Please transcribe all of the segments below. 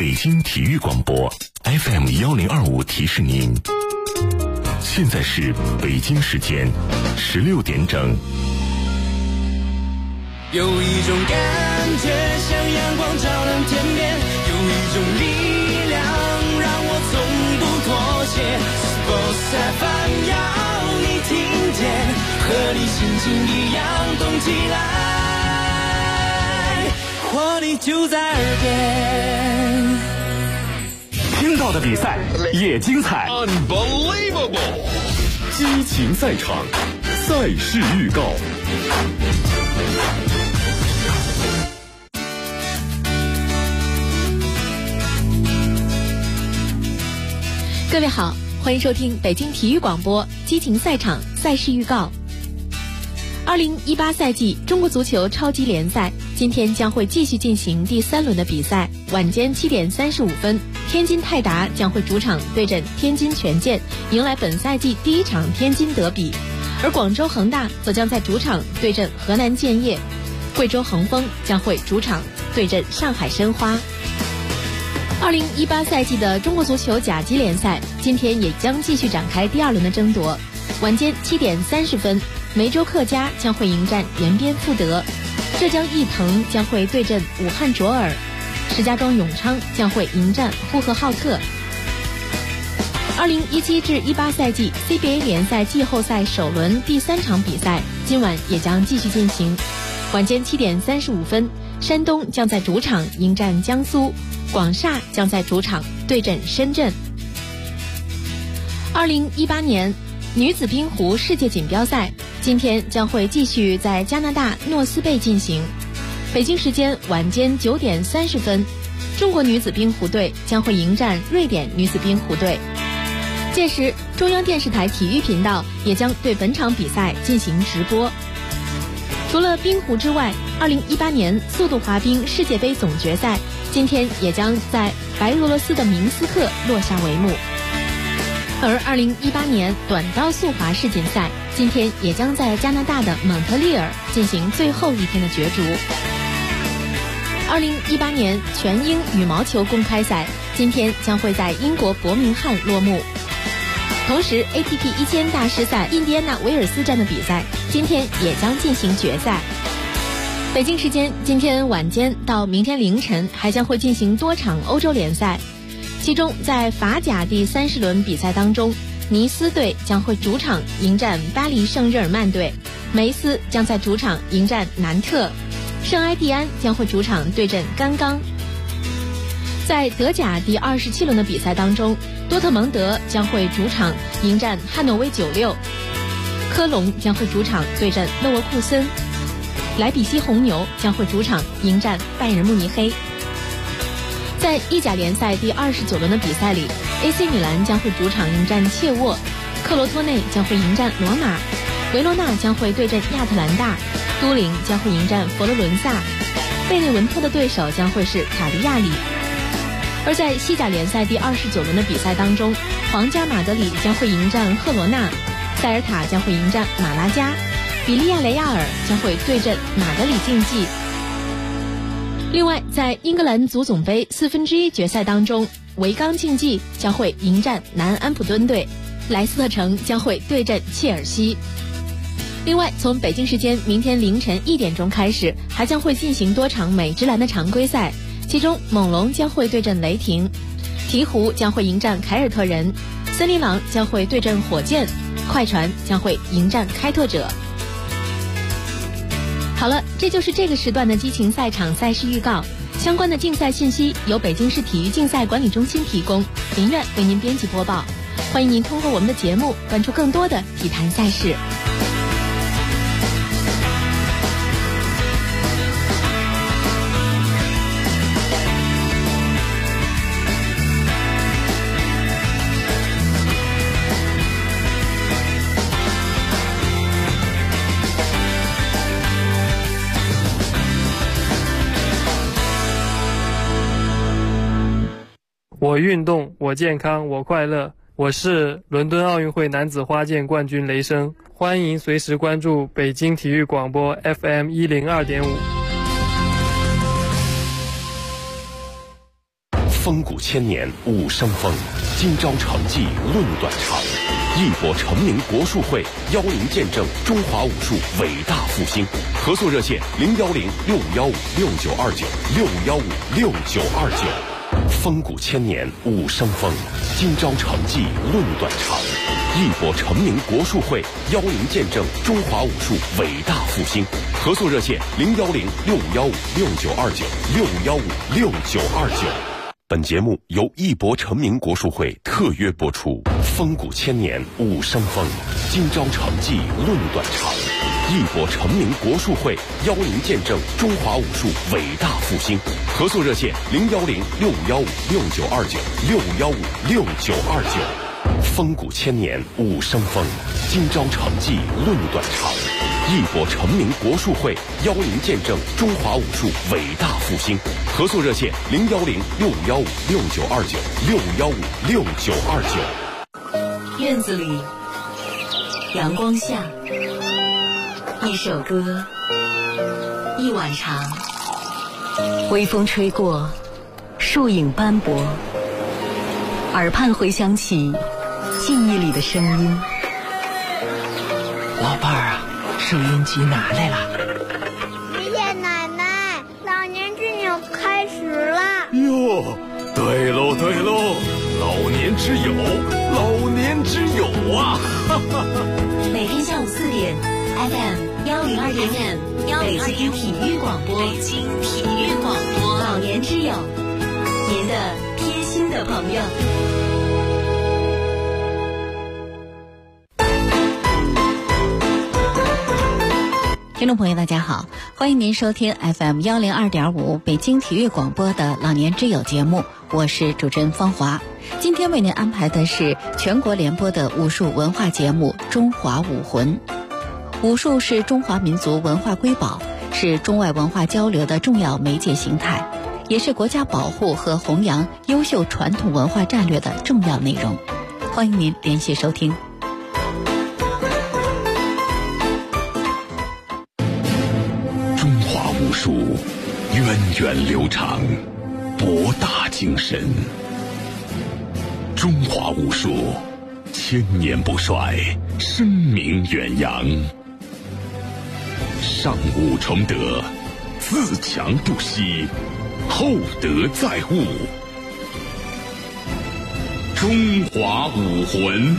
北京体育广播 FM1025提示您，现在是北京时间16点整。 有一种感觉像阳光照亮天边，有一种力量让我从不妥协。Sports FM 要你听见，和你心情一样动起来，活力就在耳边。 听到的比赛也精彩 Unbelievable 激情赛场，赛事预告。 各位好，欢迎收听北京体育广播激情赛场赛事预告。2018赛季中国足球超级联赛今天将会继续进行第3轮的比赛。晚间7点35分，天津泰达将会主场对阵天津权健，迎来本赛季第1场天津德比。而广州恒大则将在主场对阵河南建业，贵州恒丰将会主场对阵上海申花。2018赛季的中国足球甲级联赛今天也将继续展开第2轮的争夺。晚间7点30分，梅州客家将会迎战延边富德，浙江毅腾将会对阵武汉卓尔，石家庄永昌将会迎战呼和浩特。2017至18赛季 CBA 联赛季后赛首轮第3场比赛今晚也将继续进行。晚间7点35分，山东将在主场迎战江苏，广厦将在主场对阵深圳。2018年女子冰壶世界锦标赛今天将会继续在加拿大诺斯贝进行。北京时间晚间9点30分，中国女子冰壶队将会迎战瑞典女子冰壶队。届时，中央电视台体育频道也将对本场比赛进行直播。除了冰壶之外，2018年速度滑冰世界杯总决赛今天也将在白俄罗斯的明斯克落下帷幕。而2018年短道速滑世锦赛今天也将在加拿大的蒙特利尔进行最后一天的角逐。2018年全英羽毛球公开赛今天将会在英国伯明翰落幕。同时 ATP 1000大师赛印第安纳维尔斯站的比赛今天也将进行决赛。北京时间今天晚间到明天凌晨还将会进行多场欧洲联赛，其中在法甲第30轮比赛当中，尼斯队将会主场迎战巴黎圣日耳曼队，梅斯将在主场迎战南特，圣埃蒂安将会主场对阵甘冈。在德甲第27轮的比赛当中，多特蒙德将会主场迎战汉诺威96，科隆将会主场对阵勒沃库森，莱比锡红牛将会主场迎战拜仁慕尼黑。在意甲联赛第29轮的比赛里， AC 米兰将会主场迎战切沃，克罗托内将会迎战罗马，维罗纳将会对阵亚特兰大，都灵将会迎战佛罗伦萨，贝内文特的对手将会是卡利亚里。而在西甲联赛第29轮的比赛当中，皇家马德里将会迎战赫罗纳，塞尔塔将会迎战马拉加，比利亚雷亚尔将会对阵马德里竞技。另外，在英格兰足总杯1/4决赛当中，维冈竞技将会迎战南安普敦队，莱斯特城将会对阵切尔西。另外，从北京时间明天凌晨1点钟开始，还将会进行多场美职篮的常规赛，其中猛龙将会对阵雷霆，鹈鹕将会迎战凯尔特人，森林狼将会对阵火箭，快船将会迎战开拓者。好了，这就是这个时段的激情赛场赛事预告。相关的竞赛信息由北京市体育竞赛管理中心提供，林苑为您编辑播报。欢迎您通过我们的节目关注更多的体坛赛事。 我运动，我健康，我快乐。我是伦敦奥运会男子花剑冠军雷声，欢迎随时关注北京体育广播 FM102.5。 风骨千年武生风，今朝成绩论短长。一博成名国术会邀您见证中华武术伟大复兴。合作热线：010-6515-6929，615-6929。风骨千年武生风，今朝成绩论短长。一博成名国术会邀您见证中华武术伟大复兴。合作热线：010-6515-6929，615-6929。本节目由一博成名国术会特约播出。风骨千年武生风，今朝成绩论短长。一博成名国术会邀您见证中华武术伟大复兴。合作热线：010-6515-6929，615-6929。风骨千年武生风，今朝成绩论短长。一博成名国术会邀您见证中华武术伟大复兴。合作热线：010-6515-6929，615-6929。 院子里，阳光下，一首歌，一碗茶，微风吹过，树影斑驳，耳畔回响起记忆里的声音。 老伴儿啊，收音机拿来了。 爷爷奶奶，老年之友开始了。 哟，对喽对喽，老年之友，老年之友啊！ 每天下午4点 ，FM 102.5，北京体育广播，北京体育广播，老年之友，您的贴心的朋友。 听众朋友大家好，欢迎您收听 FM 102.5北京体育广播的老年之友节目，我是主持人方华。今天为您安排的是全国联播的武术文化节目《中华武魂》。武术是中华民族文化瑰宝，是中外文化交流的重要媒介形态，也是国家保护和弘扬优秀传统文化战略的重要内容。欢迎您连续收听。 武术源远流长，博大精深。中华武术千年不衰，声名远扬。上武崇德，自强不息，厚德载物。中华武魂。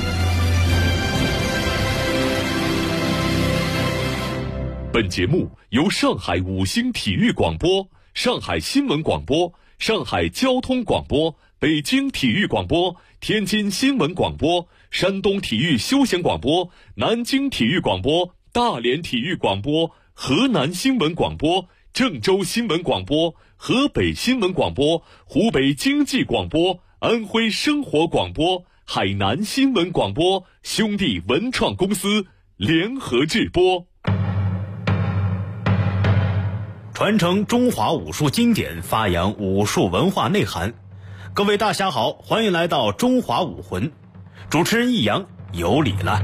本节目由上海五星体育广播、上海新闻广播、上海交通广播、北京体育广播、天津新闻广播、山东体育休闲广播、南京体育广播、大连体育广播、河南新闻广播、郑州新闻广播、河北新闻广播、湖北经济广播、安徽生活广播、海南新闻广播兄弟文创公司联合制播。 传承中华武术经典，发扬武术文化内涵。各位大侠好，欢迎来到中华武魂。主持人易阳有礼了。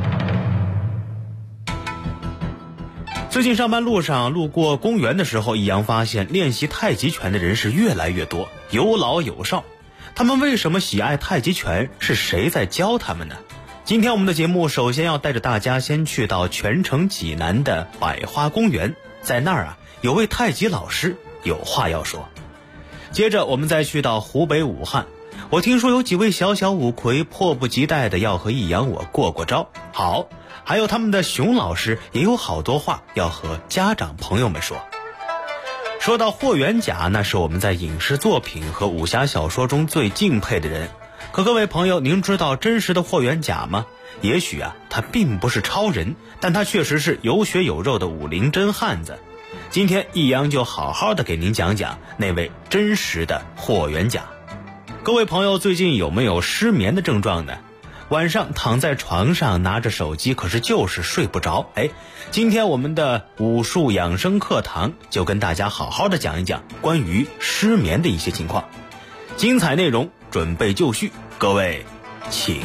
最近上班路上路过公园的时候，易阳发现练习太极拳的人是越来越多，有老有少。他们为什么喜爱太极拳？是谁在教他们呢？今天我们的节目首先要带着大家先去到泉城济南的百花公园，在那儿有位太极老师有话要说。接着我们再去到湖北武汉，我听说有几位小小武魁迫不及待的要和易阳我过招。好，还有他们的熊老师也有好多话要和家长朋友们说。说到霍元甲，那是我们在影视作品和武侠小说中最敬佩的人。可各位朋友，您知道真实的霍元甲吗？也许他并不是超人，但他确实是有血有肉的武林真汉子。今天易阳就好好的给您讲讲那位真实的霍元甲。各位朋友，最近有没有失眠的症状呢？晚上躺在床上拿着手机，可是就是睡不着。今天我们的武术养生课堂就跟大家好好的讲一讲关于失眠的一些情况。精彩内容准备就绪，各位请。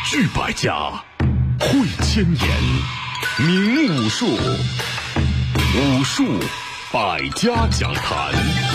聚百家，汇千年，名武术，武术百家讲坛。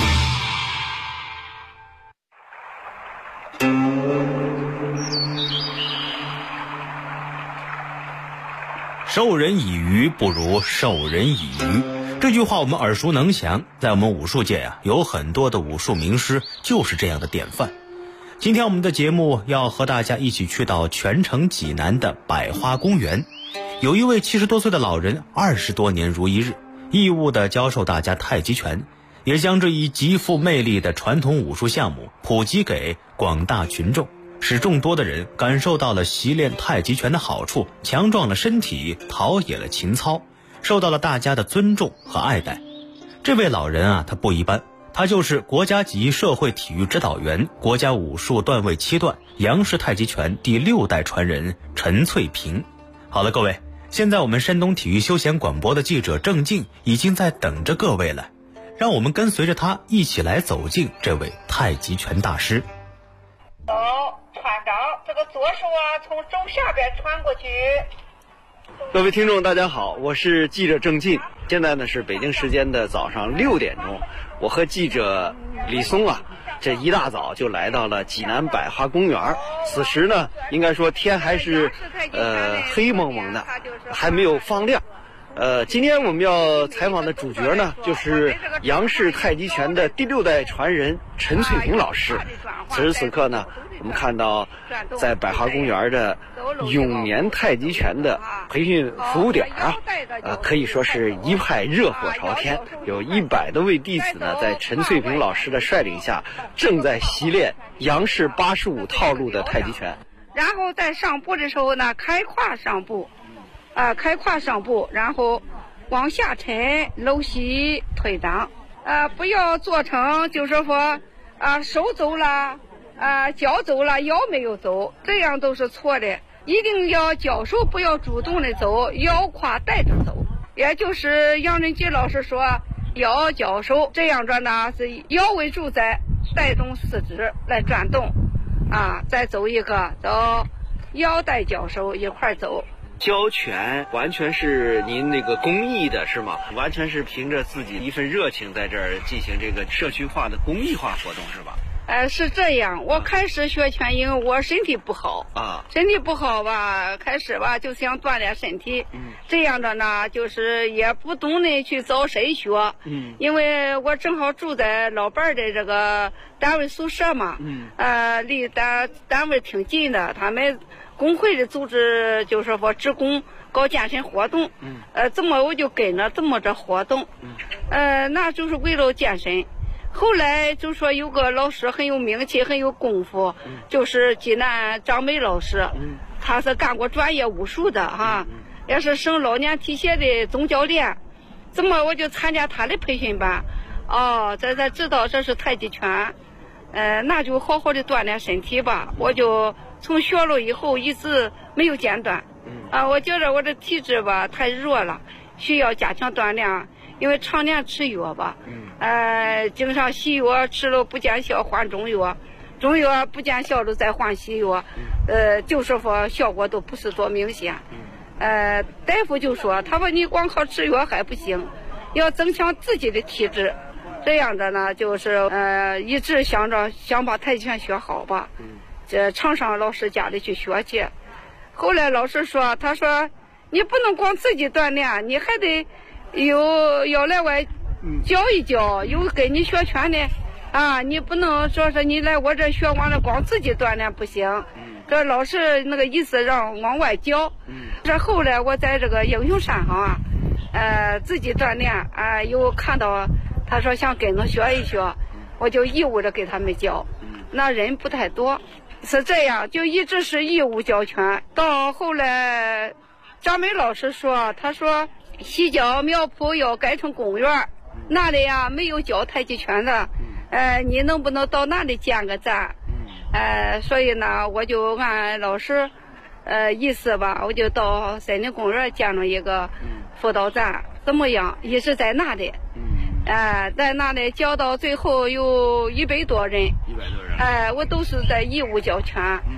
授人以鱼不如授人以渔，这句话我们耳熟能详，在我们武术界有很多的武术名师就是这样的典范。今天我们的节目要和大家一起去到泉城济南的百花公园，有一位70多岁的老人，20多年如一日，义务地教授大家太极拳，也将这一极富魅力的传统武术项目普及给广大群众，使众多的人感受到了习练太极拳的好处，强壮了身体，陶冶了情操，受到了大家的尊重和爱戴。这位老人他不一般，他就是国家级社会体育指导员，国家武术段位7段，杨氏太极拳第6代传人陈翠萍。好了，各位，现在我们山东体育休闲广播的记者郑静已经在等着各位了，让我们跟随着他一起来走进这位太极拳大师。 走，穿掌，这个左手从肘下边穿过去。 各位听众大家好，我是记者郑进，现在呢是北京时间的早上6点钟，我和记者李松这一大早就来到了济南百花公园。此时呢应该说天还是黑蒙蒙的，还没有放亮。今天我们要采访的主角呢，就是杨氏太极拳的第6代传人陈翠萍老师。此时此刻呢，我们看到在百花公园的永年太极拳的培训服务点可以说是一派热火朝天，有100多位弟子呢，在陈翠萍老师的率领下，正在习练杨氏85套路的太极拳。 然后在上步的时候呢，开胯上步。开胯上步，然后往下沉，搂膝推掌，不要做成就是说手走了，脚走了，腰没有走，这样都是错的。一定要脚手不要主动的走，腰胯带着走，也就是杨仁吉老师说腰脚手，这样着呢是腰为主宰，带动四肢来转动，再走一个，走腰带脚手一块走。 教拳完全是您那个公益的是吗？完全是凭着自己一份热情在这儿进行这个社区化的公益化活动是吧？ 是这样，我开始学拳，因为我身体不好身体不好吧，开始吧就想锻炼身体，这样的呢就是也不懂得去找谁学，因为我正好住在老伴的这个单位宿舍嘛，离单位挺近的，他们工会的组织就是说职工搞健身活动，这么我就跟着这么着活动，那就是为了健身。后来就说有个老师很有名气很有功夫，就是济南张梅老师，他是干过专业武术的也是省老年体协的总教练，这么我就参加他的培训班，才知道这是太极拳，那就好好的锻炼身体吧。我就从学了以后一直没有间断，我觉得我的体质吧太弱了，需要加强锻炼，因为常年吃药吧，经常西药吃了不见效换中药，中药不见效了再换西药，就是说效果都不是多明显。大夫就说，他说你光靠吃药还不行，要增强自己的体质。这样的呢，就是一直想把太极拳学好吧。这常上老师家里去学去。后来老师说，他说你不能光自己锻炼，你还得要来外教一教，有跟你学拳的你不能说是你来我这学完了光自己锻炼不行。这老师那个意思让往外教。这后来我在这个英雄山上自己锻炼有看到他说想跟着学一学，我就义务的给他们教。那人不太多，是这样，就一直是义务教拳。到后来张梅老师说，他说西郊苗圃要改成公园，那里没有教太极拳的，你能不能到那里建个站？所以呢我就按老师意思吧，我就到森林公园建了一个辅导站，怎么样一直在那里，在那里教到最后有100多人，我都是在义务教拳。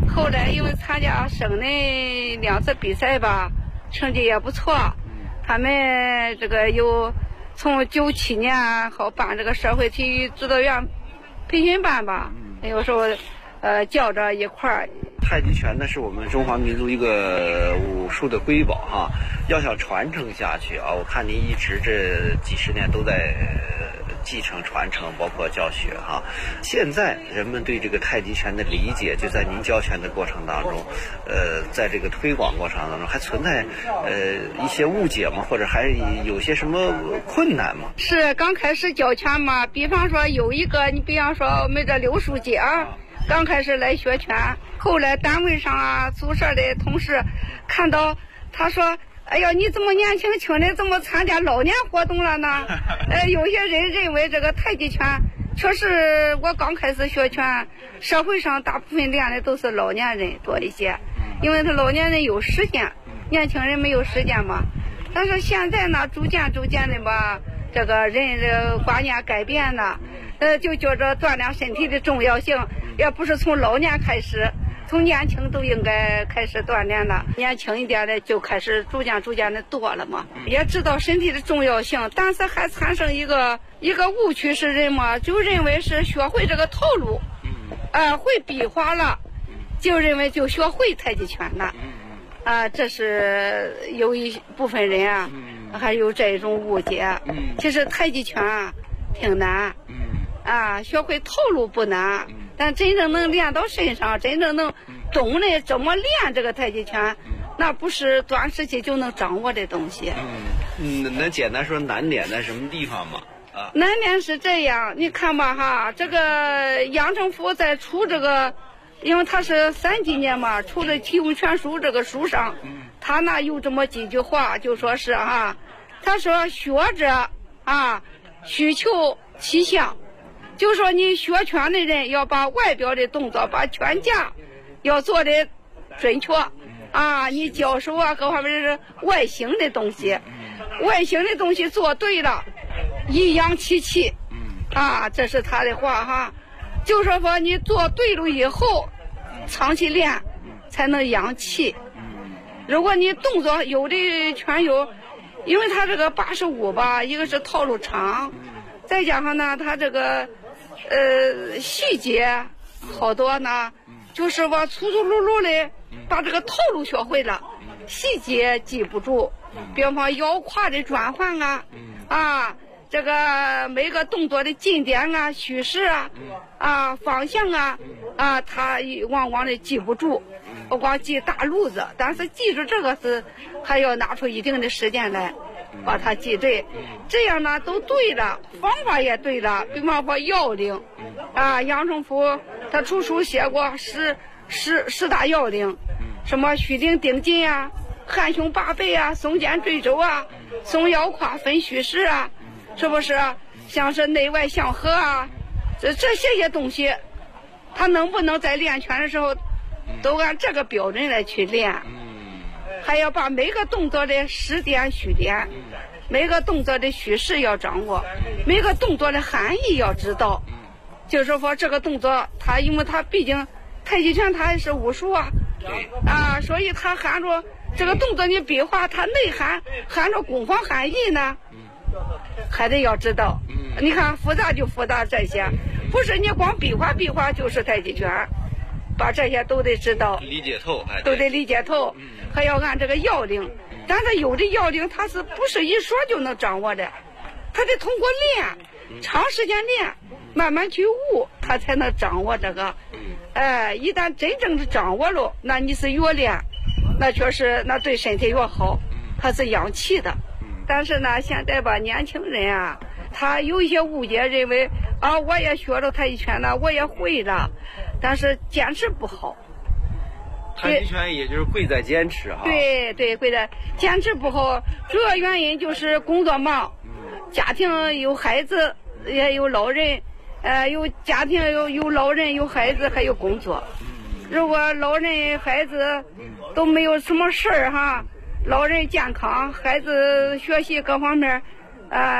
后来因为参加省内2次比赛吧，成绩也不错。他们这个有从97年好办这个社会体育指导员培训班吧，有时候叫着一块儿。 太极拳呢是我们中华民族一个武术的瑰宝哈，要想传承下去啊，我看您一直这几十年都在继承传承，包括教学哈。现在人们对这个太极拳的理解，就在您教拳的过程当中，在这个推广过程当中，还存在一些误解吗？或者还有些什么困难吗？ 是刚开始教拳嘛，比方说有一个，你比方说我们这刘书记啊，刚开始来学拳，后来单位上啊，宿舍的同事看到他说，哎呀，你这么年轻轻的怎么参加老年活动了呢？有些人认为这个太极拳确实，我刚开始学拳，社会上大部分练的都是老年人多一些，因为他老年人有时间，年轻人没有时间嘛。但是现在呢，逐渐的吧，这个人的观念改变了，就觉着锻炼身体的重要性，也不是从老年开始。从年轻都应该开始锻炼了，年轻一点的就开始逐渐的多了嘛。也知道身体的重要性，但是还产生一个误区是人嘛，就认为是学会这个套路，会比划了，就认为就学会太极拳了，这是有一部分人啊，还有这种误解。其实太极拳啊挺难，学会套路不难。但真正能练到身上，真正能懂得怎么练这个太极拳，那不是短时期就能掌握的东西。 能简单说难点在什么地方吗？ 难点是这样，你看吧哈，这个杨政府在出这个，因为他是3几年嘛，出的体用拳书这个书上，他那有这么几句话，就说是他说学者需求其相。就说你学拳的人要把外表的动作，把拳架要做的准确你交手各方面是外形的东西，外形的东西做对了，以阳其气这是他的话就说你做对了以后，长期练才能养气。如果你动作有的拳友，因为他这个85吧，一个是套路长，再加上呢他这个细节好多呢，就是我粗粗鲁鲁的把这个套路学会了，细节记不住。比方说腰胯的转换这个每个动作的进点虚实方向他往往的记不住，不光记大路子，但是记住这个是还要拿出一定的时间来把它记对，这样呢都对了，方法也对了。比方说要领杨政府他出书写过十大要领，什么虚顶顶进含胸拔背耸肩坠肘耸腰胯分虚实是不是像是内外相合这些东西，他能不能在练拳的时候都按这个标准来去练？还要把每个动作的实点虚点，每个动作的虚实要掌握，每个动作的含义要知道。就是说这个动作它因为它毕竟太极拳它也是武术所以它含着这个动作的比划，它内含着攻防含义呢，还得要知道。你看复杂就复杂这些，不是你光比划就是太极拳，把这些都得知道， 理解透， 都得理解透，还要按这个要领。但是有的要领它是不是一说就能掌握的，他得通过练，长时间练，慢慢去悟，他才能掌握这个。一旦真正是掌握了，那你是越练，那确实那对身体越好，它是养气的。但是呢，现在吧，年轻人他有一些误解，认为我也学了太极拳了，我也会了，但是坚持不好。 太极拳也就是贵在坚持对，贵在坚持不好，主要原因就是工作忙，家庭有孩子也有老人，有家庭有老人有孩子还有工作。如果老人孩子都没有什么事儿老人健康，孩子学习各方面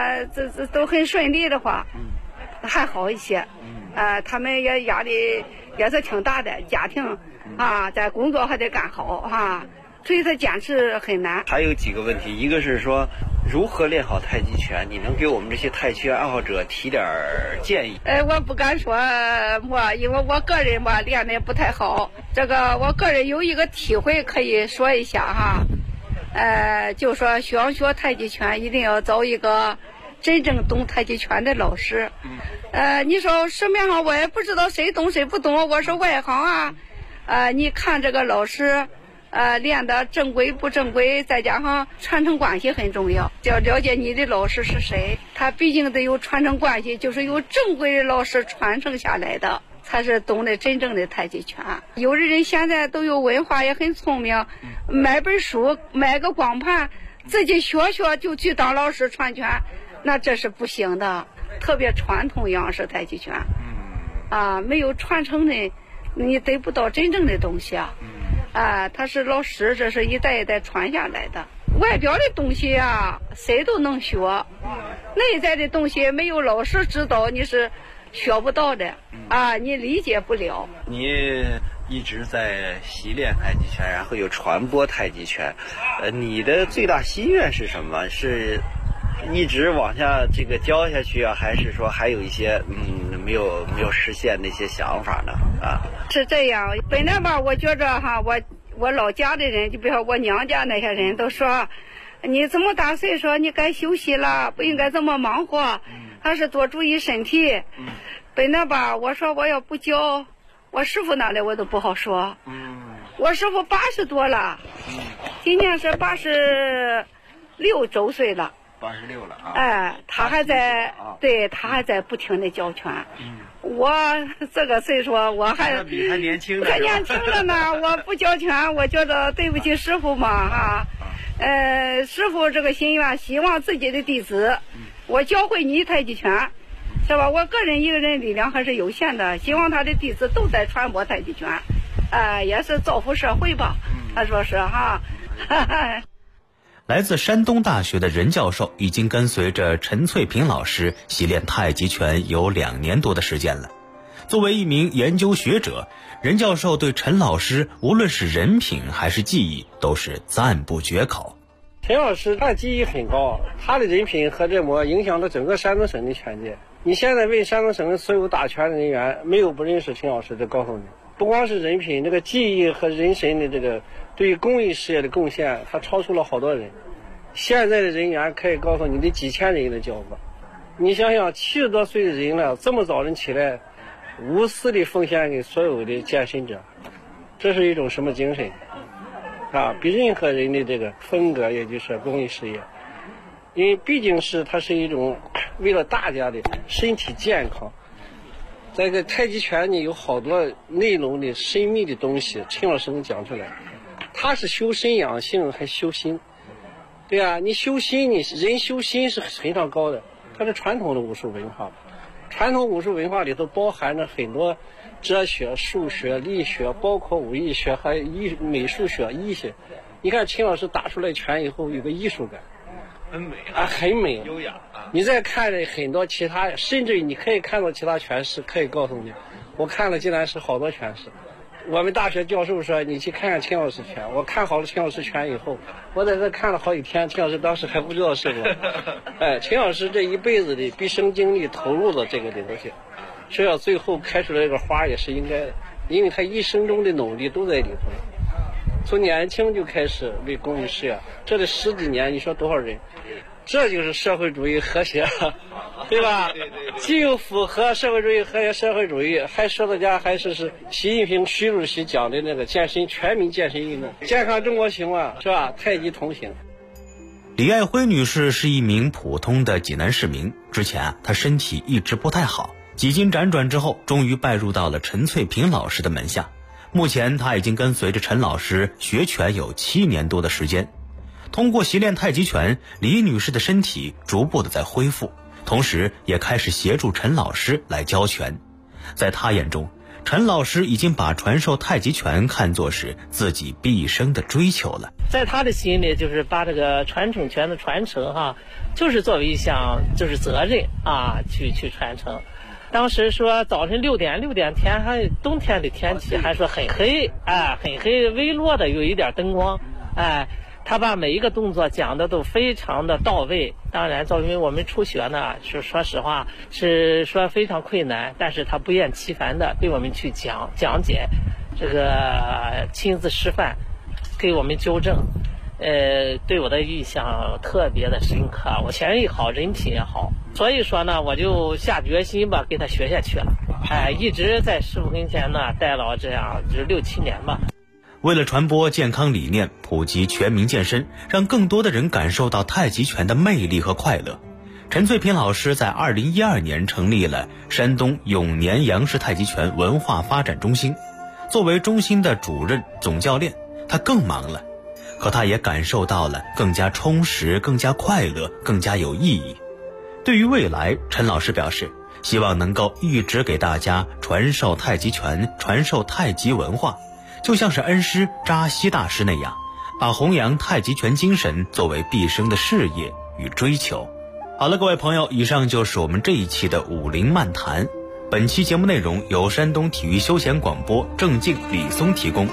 这都很顺利的话，还好一些。他们也压力也是挺大的，家庭啊，在工作还得干好哈，所以他坚持很难。 还有几个问题，一个是说如何练好太极拳，你能给我们这些太极拳爱好者提点建议？ 我不敢说因为我个人练的不太好，这个我个人有一个体会可以说一下哈。就说想学太极拳一定要找一个真正懂太极拳的老师。你说市面上我也不知道谁懂谁不懂，我是外行啊。你看这个老师练的正规不正规，再加上传承关系很重要，要了解你的老师是谁，他毕竟得有传承关系，就是由正规的老师传承下来的，才是懂得真正的太极拳。有的人现在都有文化，也很聪明，买本书买个光盘自己学就去当老师传拳，那这是不行的。特别传统样式太极拳没有传承的你得不到真正的东西他是老师，这是一代一代传下来的。外表的东西谁都能学，内在的东西没有老师指导你是学不到的你理解不了。 你一直在习练太极拳，然后又传播太极拳，你的最大心愿是什么？是一直往下这个教下去还是说还有一些没有实现那些想法呢？ 是这样，本来我觉着我老家的人，就比如说我娘家那些人都说，你这么大岁数，你该休息了，不应该这么忙活，还是多注意身体。本来我说我要不教，我师傅那里我都不好说。我师傅80多了，今年是86周岁了。 86了他还在他还在不停的教拳。我这个岁数我还比他年轻了呢我不教拳，我觉得对不起师傅嘛师傅这个心愿，希望自己的弟子我教会你太极拳，是吧？我个人一个人力量还是有限的，希望他的弟子都在传播太极拳也是造福社会吧。他说是来自山东大学的任教授已经跟随着陈翠萍老师习练太极拳有2年多的时间了。作为一名研究学者，任教授对陈老师无论是人品还是技艺都是赞不绝口。 陈老师他的技艺很高，他的人品和这么影响了整个山东省的拳界。你现在问山东省的所有打拳的人员，没有不认识陈老师的，告诉你，不光是人品，这个技艺和人神的这个对于公益事业的贡献，他超出了好多人。现在的人员可以告诉你的几千人的教过。你想想70多岁的人了，这么早人起来，无私的奉献给所有的健身者，这是一种什么精神比任何人的这个风格，也就是公益事业。因为毕竟它是一种为了大家的身体健康。这个太极拳呢，有好多内容的神秘的东西，陈老师能讲出来。他是修身养性还修心。对你修心，人修心是非常高的。它是传统的武术文化，传统武术文化里头包含着很多哲学、数学、力学，包括武艺学还有美术学、医学。你看陈老师打出来拳以后有个艺术感， 很美很美优雅你再看着很多其他，甚至于你可以看到其他拳师，可以告诉你，我看了竟然是好多拳师。我们大学教授说你去看看陈老师拳，我看好了陈老师拳以后，我在这看了好几天，陈老师当时还不知道是我。陈老师这一辈子的毕生精力投入了这个东西，只要最后开出来这个花也是应该的，因为他一生中的努力都在里头。从年轻就开始为公益事业，这得10几年，你说多少人？这就是社会主义和谐，对吧？既有符合社会主义和谐社会主义，还说到家还是习近平习主席讲的那个全民健身运动，健康中国行是吧？太极同行。 李爱辉女士是一名普通的济南市民，之前她身体一直不太好，几经辗转之后，终于拜入到了陈翠萍老师的门下。目前她已经跟随着陈老师学拳有7年多的时间。通过习练太极拳，李女士的身体逐步的在恢复，同时也开始协助陈老师来教拳。在她眼中，陈老师已经把传授太极拳看作是自己毕生的追求了。 在他的心里，就是把这个传统拳的传承就是作为一项就是责任去传承。 当时说早晨6点天还冬天的天气还说很黑，很黑，微弱的有一点灯光，他把每一个动作讲的都非常的到位。当然作为我们初学呢，是说实话是说非常困难，但是他不厌其烦的对我们去讲解，这个亲自示范，给我们纠正，对我的印象特别的深刻。我钱也好，人品也好，所以说呢，我就下决心吧，给他学下去了。一直在师傅跟前呢带了这样就是6、7年吧。 为了传播健康理念，普及全民健身，让更多的人感受到太极拳的魅力和快乐，陈翠萍老师在2012年成立了山东永年杨氏太极拳文化发展中心。作为中心的主任总教练，他更忙了，可他也感受到了更加充实、更加快乐、更加有意义。对于未来，陈老师表示，希望能够一直给大家传授太极拳，传授太极文化，就像是恩师扎西大师那样，把弘扬太极拳精神作为毕生的事业与追求。好了，各位朋友，以上就是我们这一期的武林漫谈。本期节目内容由山东体育休闲广播郑静、李松提供。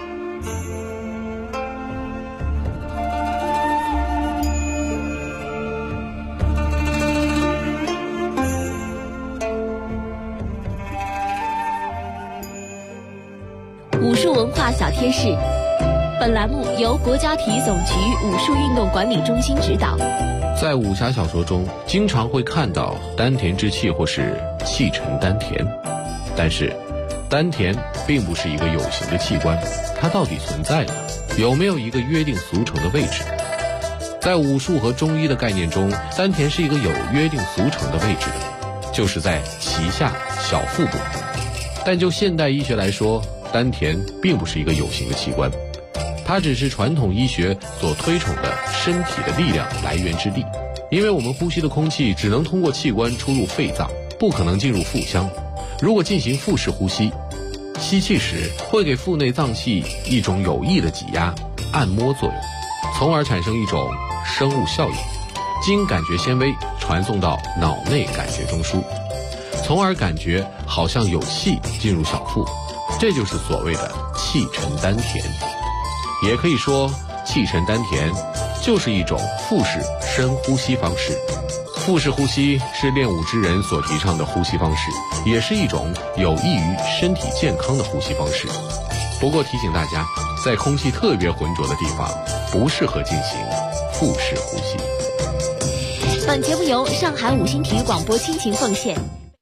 武术文化小贴士，本栏目由国家体育总局武术运动管理中心指导。 在武侠小说中，经常会看到丹田之气或是气沉丹田，但是丹田并不是一个有形的器官，它到底存在呢？有没有一个约定俗成的位置？在武术和中医的概念中，丹田是一个有约定俗成的位置的，就是在脐下小腹部。但就现代医学来说，丹田并不是一个有形的器官，它只是传统医学所推崇的身体的力量来源之地。因为我们呼吸的空气只能通过器官出入肺脏，不可能进入腹腔。如果进行腹式呼吸，吸气时会给腹内脏器一种有益的挤压、按摩作用，从而产生一种生物效应，经感觉纤维传送到脑内感觉中枢，从而感觉好像有气进入小腹，这就是所谓的气沉丹田。也可以说，气沉丹田就是一种腹式深呼吸方式。腹式呼吸是练武之人所提倡的呼吸方式，也是一种有益于身体健康的呼吸方式。不过提醒大家，在空气特别浑浊的地方，不适合进行腹式呼吸。 本节目由上海五星体育广播倾情奉献。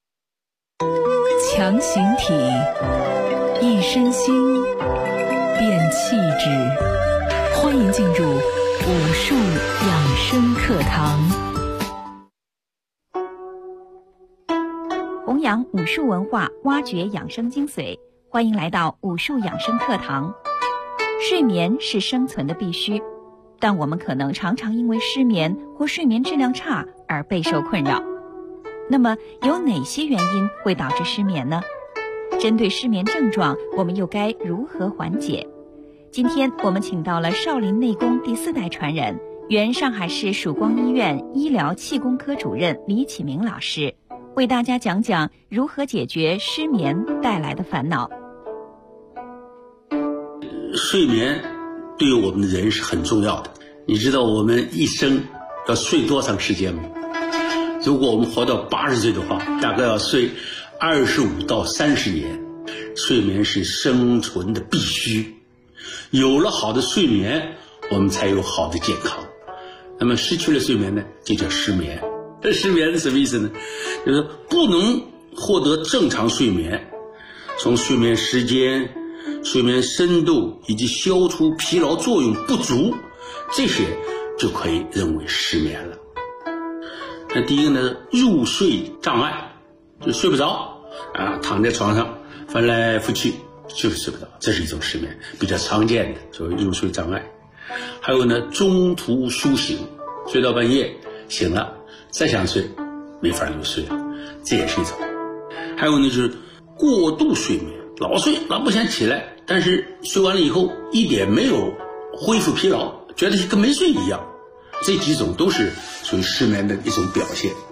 强形体，一身心，变气质。欢迎进入武术养生课堂。 弘扬武术文化，挖掘养生精髓。欢迎来到武术养生课堂。睡眠是生存的必须，但我们可能常常因为失眠或睡眠质量差而备受困扰。那么有哪些原因会导致失眠呢？针对失眠症状，我们又该如何缓解？今天我们请到了少林内功第4代传人，原上海市曙光医院医疗气功科主任李启明老师，为大家讲讲如何解决失眠带来的烦恼。 睡眠对于我们的人是很重要的。你知道我们一生要睡多长时间吗？如果我们活到80岁的话，大概要睡25到30年。睡眠是生存的必须，有了好的睡眠，我们才有好的健康。那么失去了睡眠呢，就叫失眠。这失眠是什么意思呢？就是不能获得正常睡眠，从睡眠时间、睡眠深度以及消除疲劳作用不足，这些就可以认为失眠了。那第一个呢，入睡障碍，就睡不着啊，躺在床上翻来覆去就是睡不着，这是一种失眠，比较常见的所谓入睡障碍。还有呢，中途苏醒，睡到半夜醒了再想睡没法入睡了，这也是一种。还有呢，就是过度睡眠，老睡老不想起来，但是睡完了以后一点没有恢复疲劳，觉得跟没睡一样，这几种都是属于失眠的一种表现。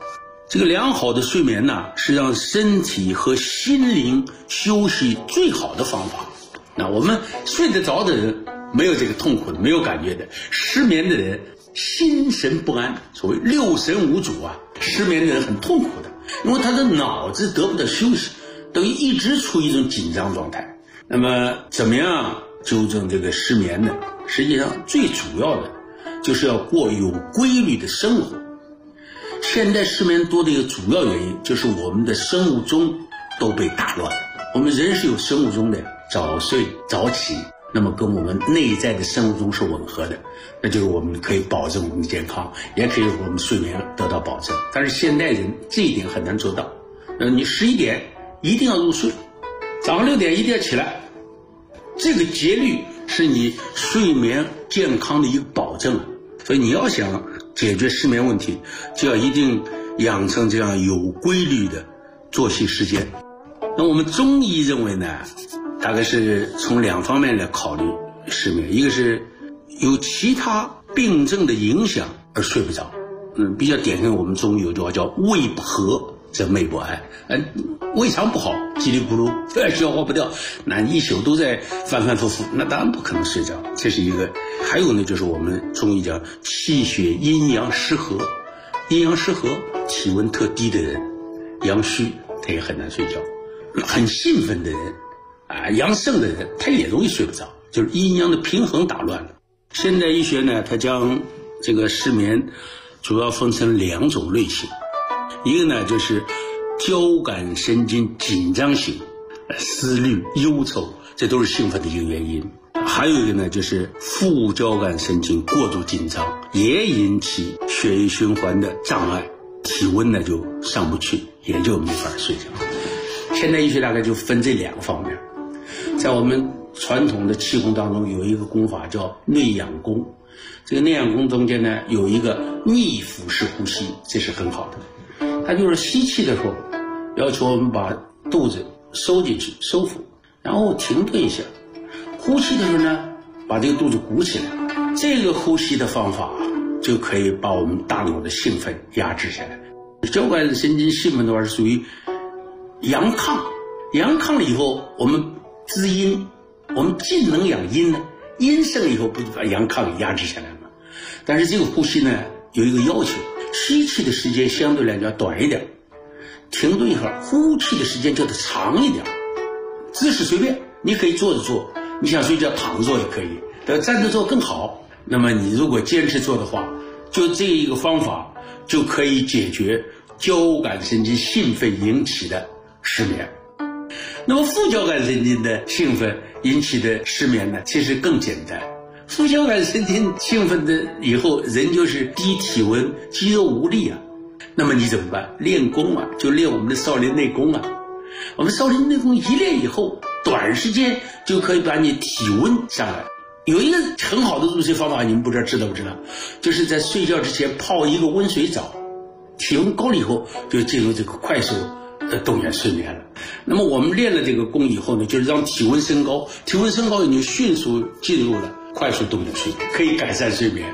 这个良好的睡眠呢，是让身体和心灵休息最好的方法。那我们睡得着的人没有这个痛苦的，没有感觉的；失眠的人心神不安，所谓六神无主啊。失眠的人很痛苦的，因为他的脑子得不到休息，等于一直处于一种紧张状态。那么怎么样纠正这个失眠呢？实际上最主要的就是要过有规律的生活。现在失眠多的一个主要原因就是我们的生物钟都被打乱。我们人是有生物钟的，早睡早起，那么跟我们内在的生物钟是吻合的，那就是我们可以保证我们的健康，也可以我们睡眠得到保证。但是现代人这一点很难做到。你11点一定要入睡，早上6点一定要起来，这个节律是你睡眠健康的一个保证。所以你要想解决失眠问题，就要一定养成这样有规律的作息时间。那我们中医认为呢，大概是从2方面来考虑失眠，一个是有其他病症的影响而睡不着，比较典型，我们中医有句话叫胃不和则寐不安，胃肠不好，叽里咕噜消化不掉，那一宿都在反反复复，那当然不可能睡着，这是一个。还有呢，就是我们中医讲气血阴阳失和，阴阳失和，体温特低的人，阳虚他也很难睡觉，很兴奋的人阳盛的人他也容易睡不着，就是阴阳的平衡打乱了。现代医学呢，它将这个失眠主要分成2种类型，一个呢就是交感神经紧张型，思虑忧愁，这都是兴奋的一个原因。还有一个呢就是副交感神经过度紧张，也引起血液循环的障碍，体温呢就上不去，也就没法睡觉。现代医学大概就分这2个方面。在我们传统的气功当中有一个功法叫内养功，这个内养功中间呢有一个逆腹式呼吸，这是很好的。它就是吸气的时候要求我们把肚子收进去收腹，然后停顿一下，呼气的时候呢把这个肚子鼓起来，这个呼吸的方法就可以把我们大脑的兴奋压制下来。交感神经兴奋的话是属于阳亢，阳亢了以后我们滋阴，我们进能养阴呢，阴盛以后不就把阳亢给压制下来吗？但是这个呼吸呢有一个要求，吸气的时间相对来讲短一点，停顿一会儿，呼气的时间就得长一点。姿势随便，你可以坐着做，你想睡觉躺着做也可以，但站着做更好。那么你如果坚持做的话，就这一个方法就可以解决交感神经兴奋引起的失眠。那么副交感神经的兴奋引起的失眠呢，其实更简单。副交感神经兴奋的以后，人就是低体温，肌肉无力啊。那么你怎么办？练功啊，就练我们的少林内功啊。我们少林内功一练以后，短时间就可以把你体温上来。有一个很好的入睡方法，你们不知道不知道？就是在睡觉之前泡一个温水澡，体温高了以后就进入这个快速的动眼睡眠了。那么我们练了这个功以后呢，就是让体温升高，体温升高你就迅速进入了快速动眼睡眠，可以改善睡眠。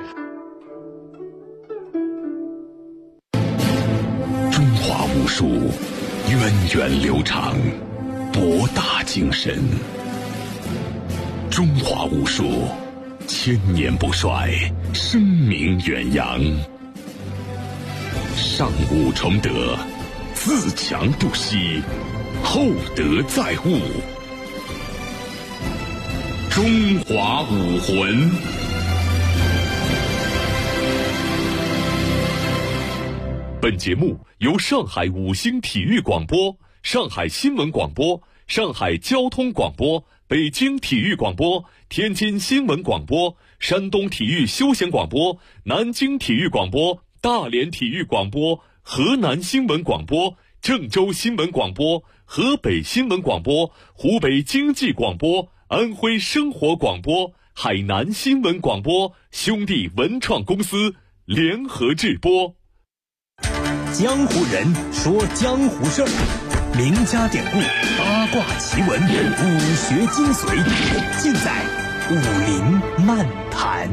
中华武术源远流长，博大精深。中华武术千年不衰，声名远扬。上武崇德，自强不息，厚德载物。中华武魂。 本节目由上海五星体育广播、上海新闻广播、上海交通广播、北京体育广播、天津新闻广播、山东体育休闲广播、南京体育广播、大连体育广播、河南新闻广播、郑州新闻广播、河北新闻广播、湖北经济广播、安徽生活广播、海南新闻广播兄弟文创公司联合制播。 江湖人说江湖事儿，名家典故、八卦奇闻、武学精髓，尽在武林漫谈。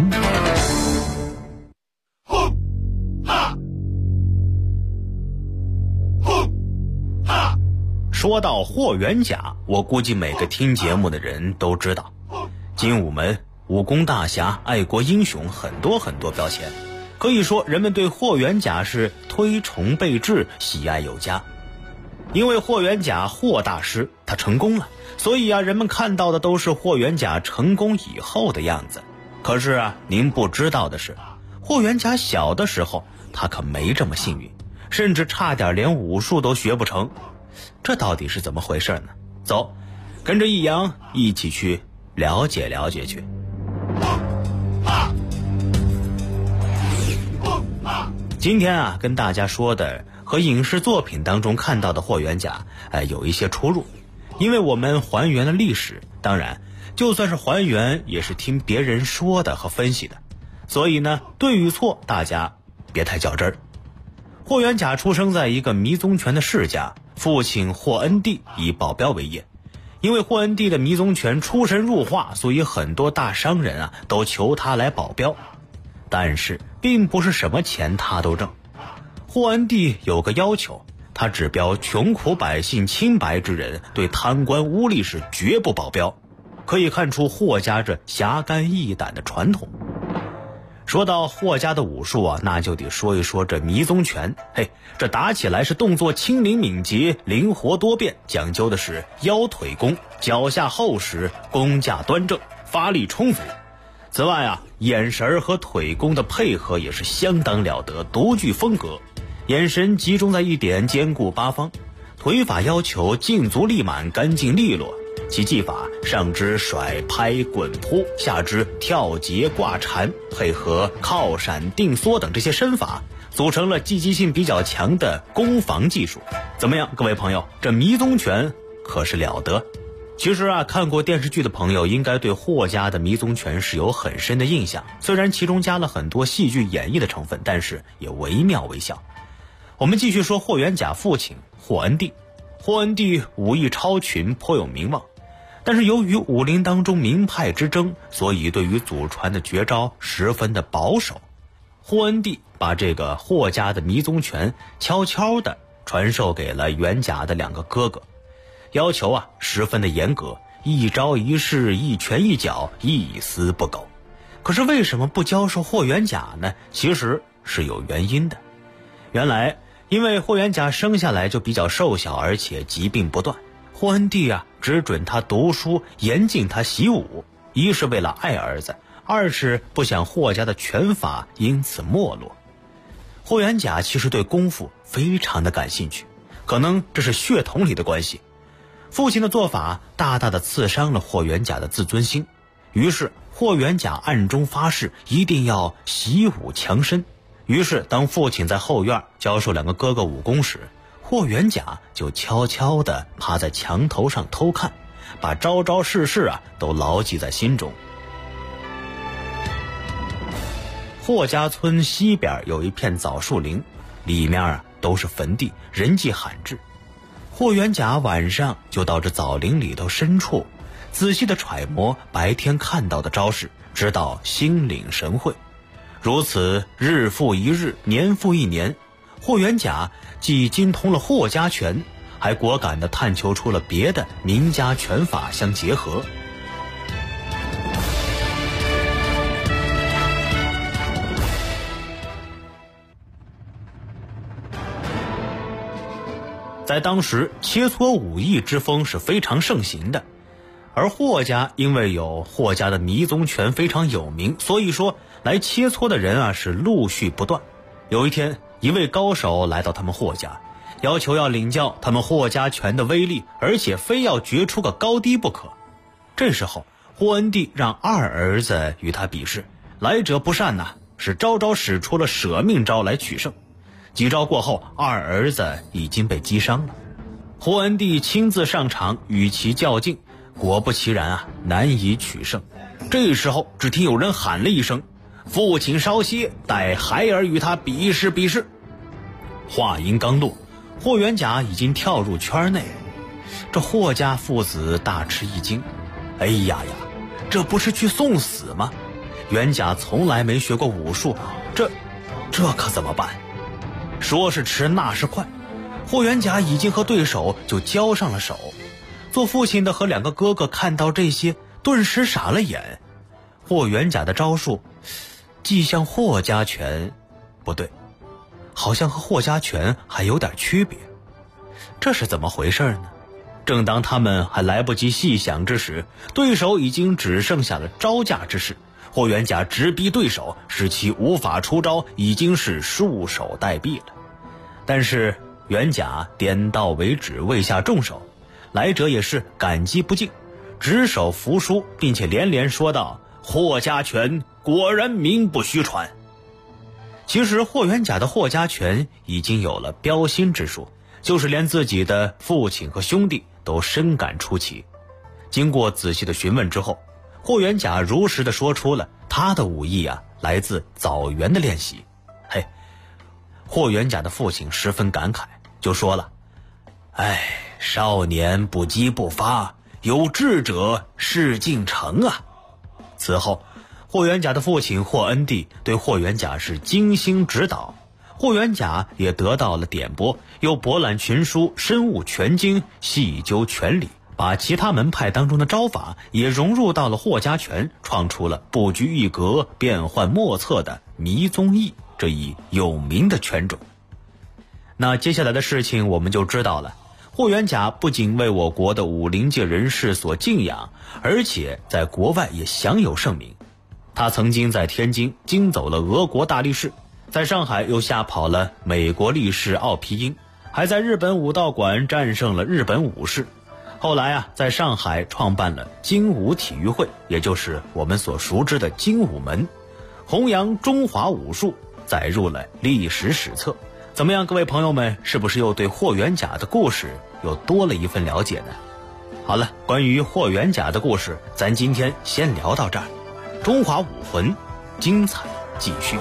说到霍元甲，我估计每个听节目的人都知道，精武门、武功大侠、爱国英雄，很多标签。可以说人们对霍元甲是推崇备至，喜爱有加。因为霍元甲霍大师他成功了，所以人们看到的都是霍元甲成功以后的样子。可是您不知道的是，霍元甲小的时候他可没这么幸运，甚至差点连武术都学不成。这到底是怎么回事呢？走，跟着易阳一起去了解了解去。今天跟大家说的和影视作品当中看到的霍元甲有一些出入，因为我们还原了历史，当然就算是还原也是听别人说的和分析的，所以呢对与错大家别太较真儿。霍元甲出生在一个迷宗拳的世家，父亲霍恩帝以保镖为业。因为霍恩帝的迷宗拳出神入化，所以很多大商人都求他来保镖。但是并不是什么钱他都挣。霍恩帝有个要求，他只标穷苦百姓清白之人，对贪官污吏是绝不保镖。可以看出霍家这侠肝义胆的传统。说到霍家的武术那就得说一说这迷宗拳。这打起来是动作轻灵敏捷，灵活多变，讲究的是腰腿功，脚下厚实，功架端正，发力充足。此外眼神和腿功的配合也是相当了得，独具风格。眼神集中在一点，兼顾八方。腿法要求劲足力满，干净利落。其技法上肢甩拍滚扑，下肢跳截挂缠，配合靠闪定缩等这些身法，组成了积极性比较强的攻防技术。怎么样，各位朋友，这迷宗拳可是了得。其实看过电视剧的朋友应该对霍家的迷宗拳是有很深的印象，虽然其中加了很多戏剧演绎的成分，但是也惟妙惟肖。我们继续说霍元甲父亲霍恩帝。霍恩帝武艺超群，颇有名望，但是由于武林当中名派之争，所以对于祖传的绝招十分的保守。霍恩帝把这个霍家的迷宗拳悄悄地传授给了元甲的两个哥哥，要求十分的严格，一招一式，一拳一脚，一丝不苟。可是为什么不教授霍元甲呢？其实是有原因的。原来因为霍元甲生下来就比较瘦小，而且疾病不断，霍恩帝只准他读书，严禁他习武，一是为了爱儿子，二是不想霍家的拳法因此没落。霍元甲其实对功夫非常的感兴趣，可能这是血统里的关系。父亲的做法大大的刺伤了霍元甲的自尊心，于是霍元甲暗中发誓一定要习武强身。于是当父亲在后院教授两个哥哥武功时，霍元甲就悄悄地趴在墙头上偷看，把招招式式都牢记在心中。霍家村西边有一片枣树林，里面都是坟地，人迹罕至。霍元甲晚上就到这枣林里头深处，仔细地揣摩白天看到的招式，直到心领神会。如此日复一日，年复一年，霍元甲既精通了霍家拳，还果敢地探求出了别的名家拳法相结合。在当时，切磋武艺之风是非常盛行的，而霍家因为有霍家的迷宗拳非常有名，所以说来切磋的人是陆续不断。有一天，一位高手来到他们霍家，要求要领教他们霍家拳的威力，而且非要决出个高低不可。这时候，霍恩帝让二儿子与他比试，来者不善是招招使出了舍命招来取胜。几招过后，二儿子已经被击伤了。霍恩帝亲自上场与其较劲，果不其然难以取胜。这时候只听有人喊了一声：“父亲稍歇，待孩儿与他比试比试。”话音刚落，霍元甲已经跳入圈内。这霍家父子大吃一惊，哎呀呀，这不是去送死吗？元甲从来没学过武术，这可怎么办？说是迟那是快， 霍元甲已经和对手就交上了手。做父亲的和2个哥哥看到这些，顿时傻了眼。霍元甲的招数既像霍家拳，不对，好像和霍家拳还有点区别。这是怎么回事呢？正当他们还来不及细想之时，对手已经只剩下了招架之势。霍元甲直逼对手，使其无法出招，已经是束手待毙了。但是元甲点到为止，未下重手，来者也是感激不尽，执手服输，并且连连说道：霍家拳果然名不虚传。其实霍元甲的霍家拳已经有了标新之术，就是连自己的父亲和兄弟都深感出奇。经过仔细的询问之后，霍元甲如实的说出了他的武艺来自枣园的练习。霍元甲的父亲十分感慨，就说了：少年不击不发，有志者事竟成啊。此后霍元甲的父亲霍恩帝对霍元甲是精心指导，霍元甲也得到了点拨，又博览群书，深悟拳经，细究拳理，把其他门派当中的招法也融入到了霍家拳，创出了不拘一格、变幻莫测的迷踪艺这一有名的拳种。那接下来的事情我们就知道了，霍元甲不仅为我国的武林界人士所敬仰，而且在国外也享有盛名。他曾经在天津惊走了俄国大力士，在上海又吓跑了美国力士奥皮英，还在日本武道馆战胜了日本武士。后来在上海创办了精武体育会，也就是我们所熟知的精武门，弘扬中华武术，载入了历史史册。怎么样，各位朋友们，是不是又对霍元甲的故事又多了一份了解呢？好了，关于霍元甲的故事，咱今天先聊到这儿。中华武魂，精彩继续。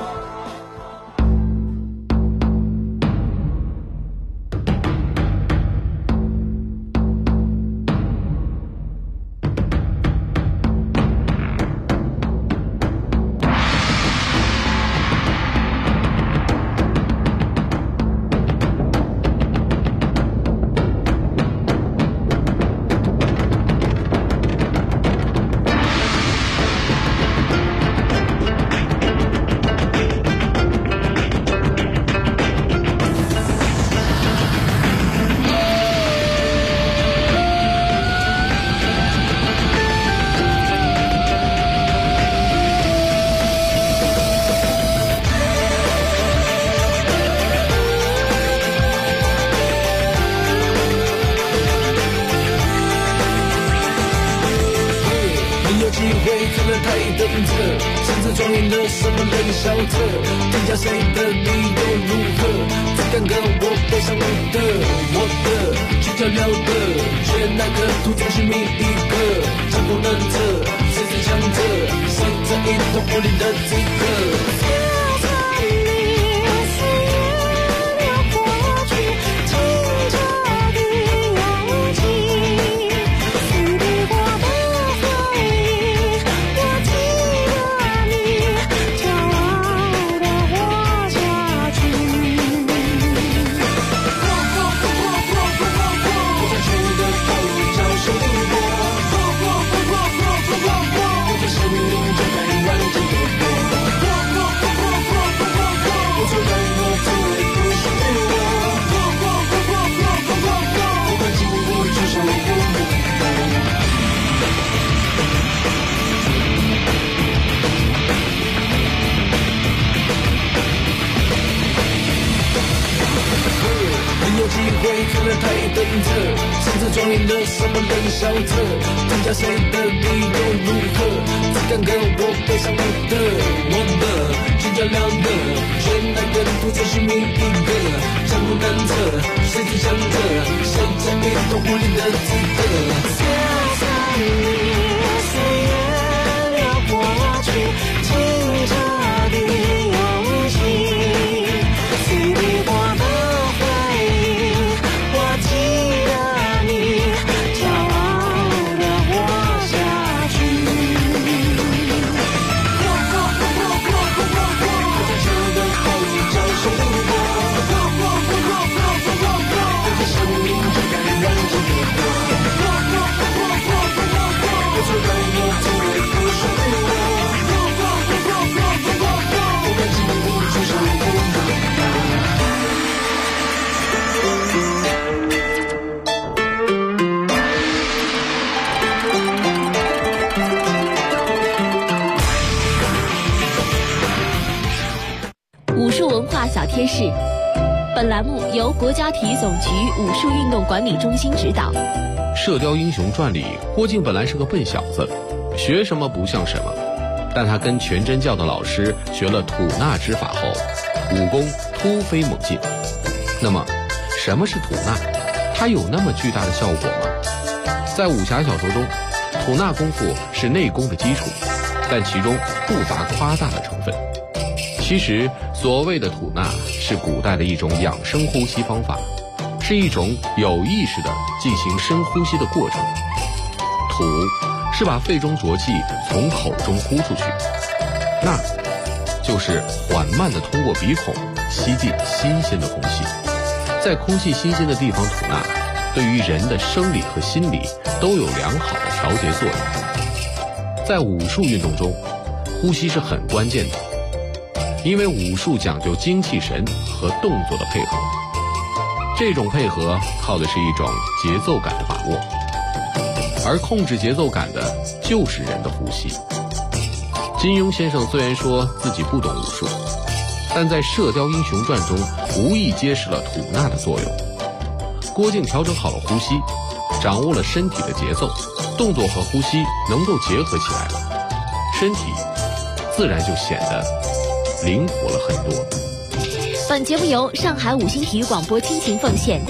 化小贴士。本栏目由国家体育总局武术运动管理中心指导。 《射雕英雄传》里，郭靖本来是个笨小子，学什么不像什么，但他跟全真教的老师学了吐纳之法后，武功突飞猛进。那么，什么是吐纳？它有那么巨大的效果吗？在武侠小说中，吐纳功夫是内功的基础，但其中不乏夸大的成分。其实，所谓的吐纳是古代的一种养生呼吸方法，是一种有意识的进行深呼吸的过程。吐是把肺中浊气从口中呼出去，纳就是缓慢地通过鼻孔吸进新鲜的空气。在空气新鲜的地方吐纳，对于人的生理和心理都有良好的调节作用。在武术运动中，呼吸是很关键的，因为武术讲究精气神和动作的配合，这种配合靠的是一种节奏感的把握，而控制节奏感的就是人的呼吸。金庸先生虽然说自己不懂武术，但在《射雕英雄传》中无意揭示了吐纳的作用。郭靖调整好了呼吸，掌握了身体的节奏，动作和呼吸能够结合起来了，身体自然就显得灵活了很多。 本节目由上海五星体育广播倾情奉献。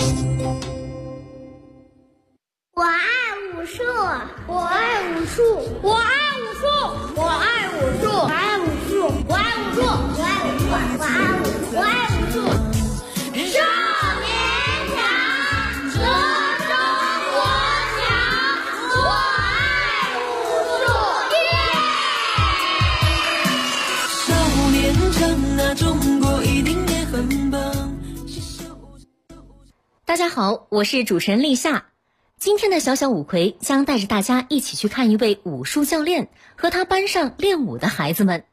我爱武术，我爱武术，我爱武术，我爱武术，我爱武术，我爱武术，我爱武术，我爱武术，我爱武术。少年强，则中国强，我爱武术。 少年强啊，中国一定也很棒。 大家好，我是主持人立夏。今天的小小五魁将带着大家一起去看一位武术教练和他班上练武的孩子们。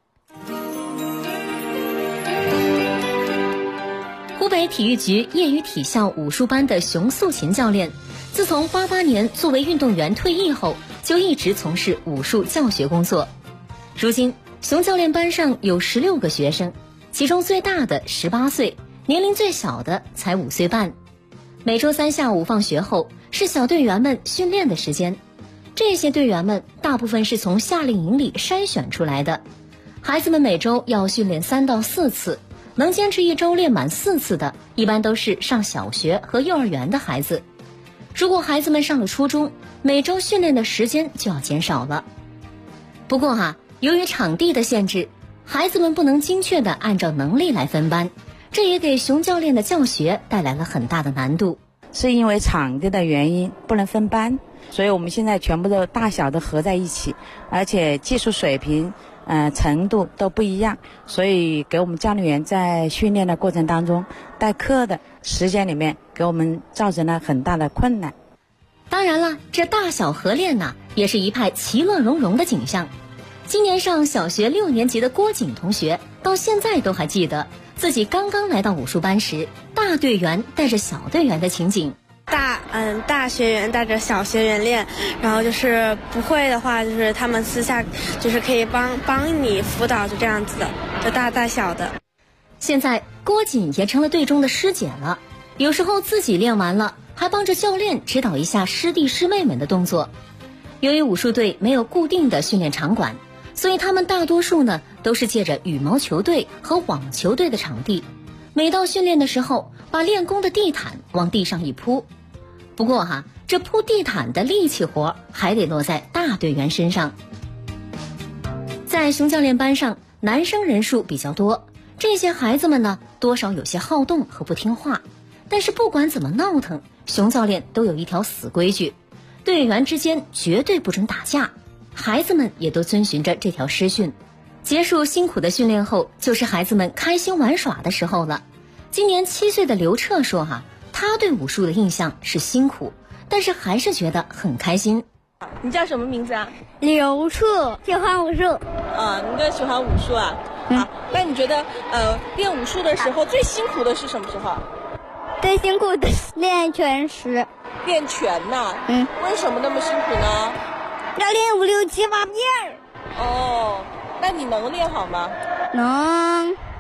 湖北体育局业余体校武术班的熊素琴教练，自从88年作为运动员退役后，就一直从事武术教学工作。如今，熊教练班上有16个学生，其中最大的18岁，年龄最小的才5岁半。每周3下午放学后是小队员们训练的时间，这些队员们大部分是从夏令营里筛选出来的。孩子们每周要训练3到4次，能坚持1周练满4次的，一般都是上小学和幼儿园的孩子。如果孩子们上了初中，每周训练的时间就要减少了。不过由于场地的限制，孩子们不能精确地按照能力来分班，这也给熊教练的教学带来了很大的难度。 是因为场地的原因不能分班，所以我们现在全部都大小都合在一起，而且技术水平程度都不一样，所以给我们教练员在训练的过程当中，代课的时间里面给我们造成了很大的困难。 当然了，这大小合练也是一派其乐融融的景象。今年上小学6年级的郭景同学到现在都还记得自己刚刚来到武术班时，大队员带着小队员的情景。 大学员带着小学员练，然后就是不会的话，就是他们私下就是可以帮你辅导，就这样子的，就大小的。 现在郭瑾也成了队中的师姐了，有时候自己练完了，还帮着教练指导一下师弟师妹们的动作。由于武术队没有固定的训练场馆，所以他们大多数都是借着羽毛球队和网球队的场地，每到训练的时候，把练功的地毯往地上一铺。不过这铺地毯的力气活还得落在大队员身上。在熊教练班上，男生人数比较多，这些孩子们多少有些好动和不听话，但是不管怎么闹腾，熊教练都有一条死规矩，队员之间绝对不准打架，孩子们也都遵循着这条师训。结束辛苦的训练后，就是孩子们开心玩耍的时候了。今年7岁的刘彻说他对武术的印象是辛苦，但是还是觉得很开心。 你叫什么名字啊？ 刘彻，喜欢武术。 你更喜欢武术啊？那你觉得练武术的时候最辛苦的是什么时候？ 最辛苦的练拳时。 练拳呐？为什么那么辛苦呢？ 要练5、6、7、8遍。 那你能练好吗？ 能。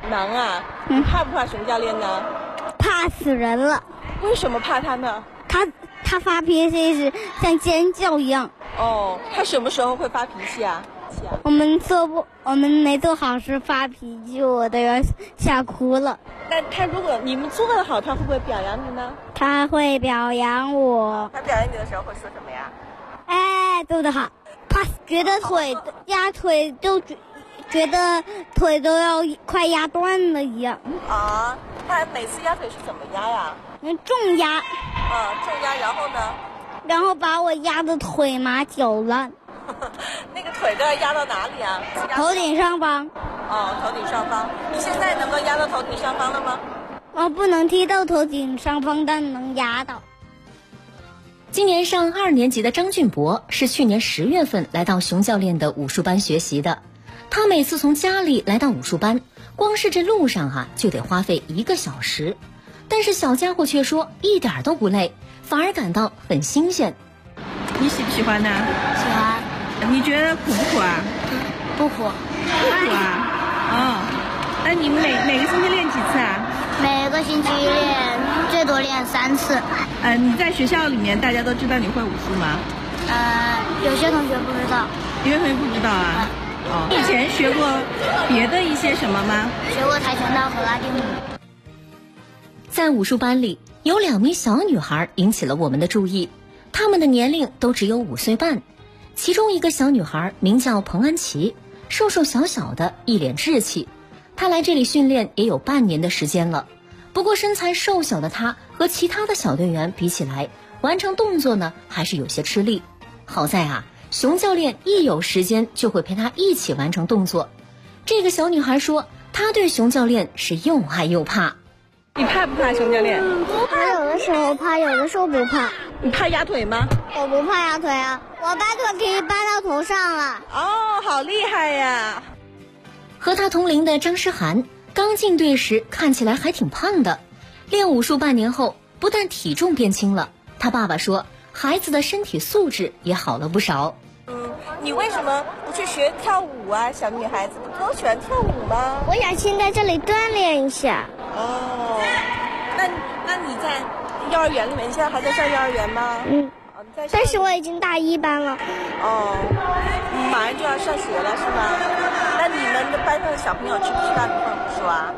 能啊。你怕不怕熊教练呢？ 怕死人了。 为什么怕他呢？ 他发脾气是像尖叫一样。 哦，他什么时候会发脾气啊？ 我们没做好事发脾气，我都要吓哭了。 那他如果你们做得好，他会不会表扬你呢？ 他会表扬我。 他表扬你的时候会说什么呀？ 哎，做得好。他觉得压腿就觉得腿都要快压断了一样。 啊，他每次压腿是怎么压呀？ 重压。 重压，然后呢？ 然后把我压的腿麻脚烂。 那个腿都要压到哪里啊？ 头顶上方。 哦，头顶上方。你现在能够压到头顶上方了吗？ 我不能踢到头顶上方，但能压到。 今年上2年级的张俊博是去年10月份来到熊教练的武术班学习的。他每次从家里来到武术班，光是这路上就得花费1个小时。但是小家伙却说一点都不累，反而感到很新鲜。 你喜不喜欢呢？ 喜欢。 你觉得苦不苦啊？ 不苦。 不苦啊？哦，那你们每个星期练几次啊？ 每个星期练最多练3次。 你在学校里面大家都知道你会武术吗？ 有些同学不知道。 有些同学不知道啊？哦，以前学过别的一些什么吗？ 学过跆拳道和拉丁舞。 在武术班里，有2名小女孩引起了我们的注意，她们的年龄都只有5岁半。其中一个小女孩名叫彭安琪，瘦瘦小小的，一脸稚气。她来这里训练也有半年的时间了，不过身材瘦小的她和其他的小队员比起来，完成动作呢还是有些吃力。好在熊教练一有时间就会陪她一起完成动作。这个小女孩说，她对熊教练是又爱又怕。 你怕不怕熊教练？ 不怕，有的时候怕，有的时候不怕。 你怕压腿吗？ 我不怕压腿啊，我把腿可以搬到头上了。 哦，好厉害呀！ 和他同龄的张诗涵刚进队时看起来还挺胖的，练武术半年后，不但体重变轻了，他爸爸说孩子的身体素质也好了不少。 你为什么不去学跳舞啊？小女孩子不都喜欢跳舞吗？ 我想先在这里锻炼一下。 哦，那你在幼儿园里面，你现在还在上幼儿园吗？ 但是我已经大1班了。 哦，马上就要上学了是吗？那你们的班上的小朋友知不知道你会武术啊？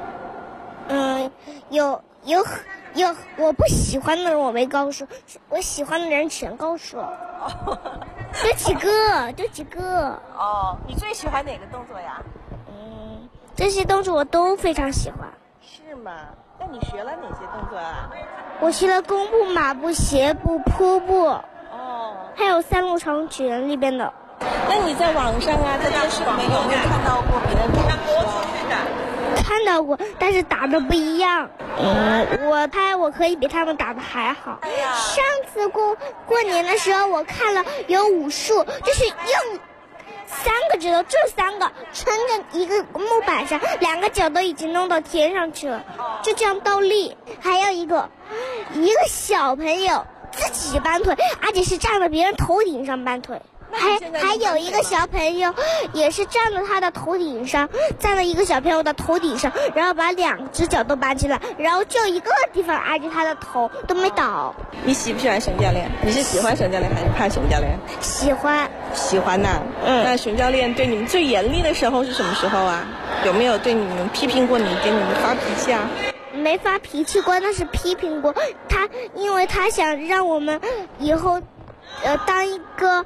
有，我不喜欢的人我没告诉，我喜欢的人全告诉了。就几个。 哦，你最喜欢哪个动作呀？ 这些动作我都非常喜欢。 是吗？那你学了哪些动作啊？ 我学了弓步、马步、斜步、扑步。 哦。 还有3路长拳里边的。 那你在网上在电视里面有没有看到过别人打武术？ 看到过，但是打的不一样。我猜我可以比他们打的还好。上次过年的时候，我看了有武术，就是用3个指头，这3个撑着一个木板上，2个脚都已经弄到天上去了，就这样倒立。还有一个小朋友自己搬腿，而且是站在别人头顶上搬腿。还有一个小朋友也是站在他的头顶上，站在一个小朋友的头顶上，然后把2只脚都搬起来，然后就一个地方挨着他的头都没倒。 你喜不喜欢熊教练？你是喜欢熊教练还是怕熊教练？ 喜欢。 喜欢呐。那熊教练对你们最严厉的时候是什么时候啊？有没有对你们批评过你，给你们发脾气啊？ 没发脾气过，但是批评过他，因为他想让我们以后当一个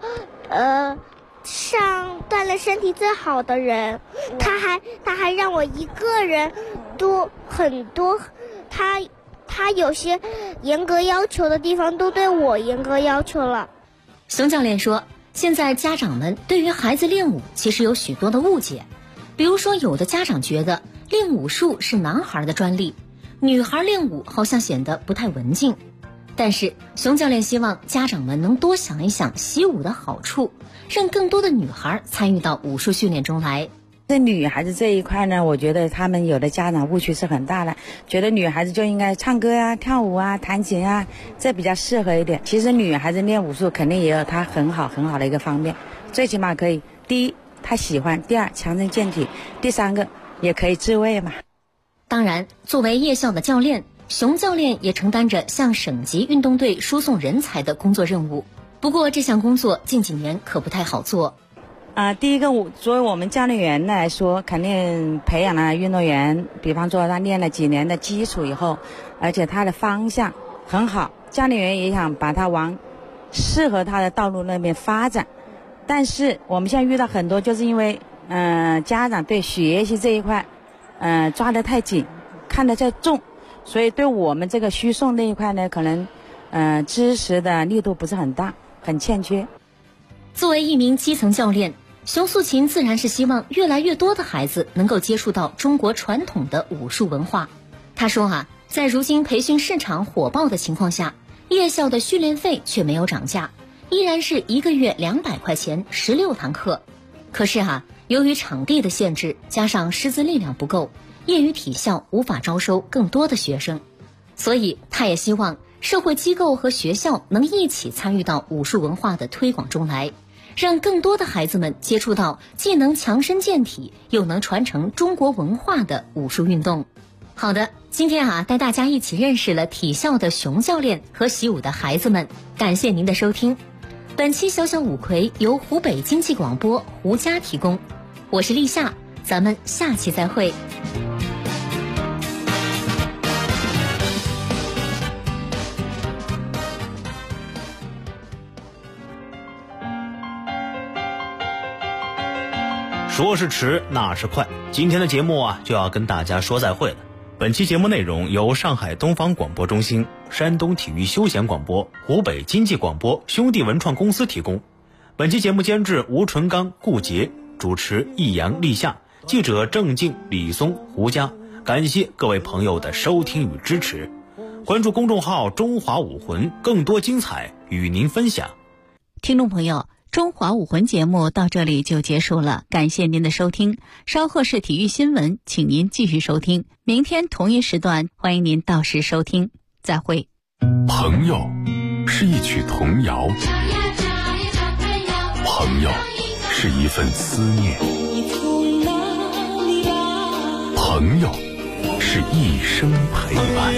锻炼身体最好的人。他还让我一个人很多，他有些严格要求的地方都对我严格要求了。 熊教练说，现在家长们对于孩子练武其实有许多的误解，比如说有的家长觉得练武术是男孩的专利，女孩练武好像显得不太文静。但是熊教练希望家长们能多想一想习武的好处，让更多的女孩参与到武术训练中来。 对女孩子这一块呢，我觉得他们有的家长误区是很大的，觉得女孩子就应该唱歌啊、跳舞啊、弹琴啊，这比较适合一点。其实女孩子练武术肯定也有她很好的一个方面，最起码可以，第一她喜欢，第二强身健体，第3个也可以自卫嘛。 当然，作为夜校的教练，熊教练也承担着向省级运动队输送人才的工作任务。不过这项工作近几年可不太好做。 第一个，作为我们教练员来说，肯定培养了运动员，比方说他练了几年的基础以后，而且他的方向很好，教练员也想把他往适合他的道路那边发展。但是我们现在遇到很多，就是因为家长对学习这一块抓得太紧，看得太重，所以对我们这个输送那一块呢，可能支持的力度不是很大，很欠缺。 作为一名基层教练，熊素琴自然是希望越来越多的孩子能够接触到中国传统的武术文化。他说在如今培训市场火爆的情况下，夜校的训练费却没有涨价，依然是1个月200块钱16堂课。可是由于场地的限制，加上师资力量不够，业余体校无法招收更多的学生。所以他也希望社会机构和学校能一起参与到武术文化的推广中来，让更多的孩子们接触到既能强身健体又能传承中国文化的武术运动。好的，今天带大家一起认识了体校的熊教练和习武的孩子们，感谢您的收听。本期小小五魁由湖北经济广播胡佳提供，我是立夏，咱们下期再会。 说是迟，那是快。今天的节目就要跟大家说再会了。本期节目内容由上海东方广播中心、山东体育休闲广播、湖北经济广播兄弟文创公司提供。本期节目监制吴纯刚、顾杰，主持易阳、立夏，记者郑静、李松、胡佳。感谢各位朋友的收听与支持。关注公众号中华武魂，更多精彩与您分享。 听众朋友，中华武魂节目到这里就结束了，感谢您的收听。稍后是体育新闻，请您继续收听。明天同一时段，欢迎您到时收听。再会。 朋友是一曲童谣，朋友是一份思念，朋友是一生陪伴。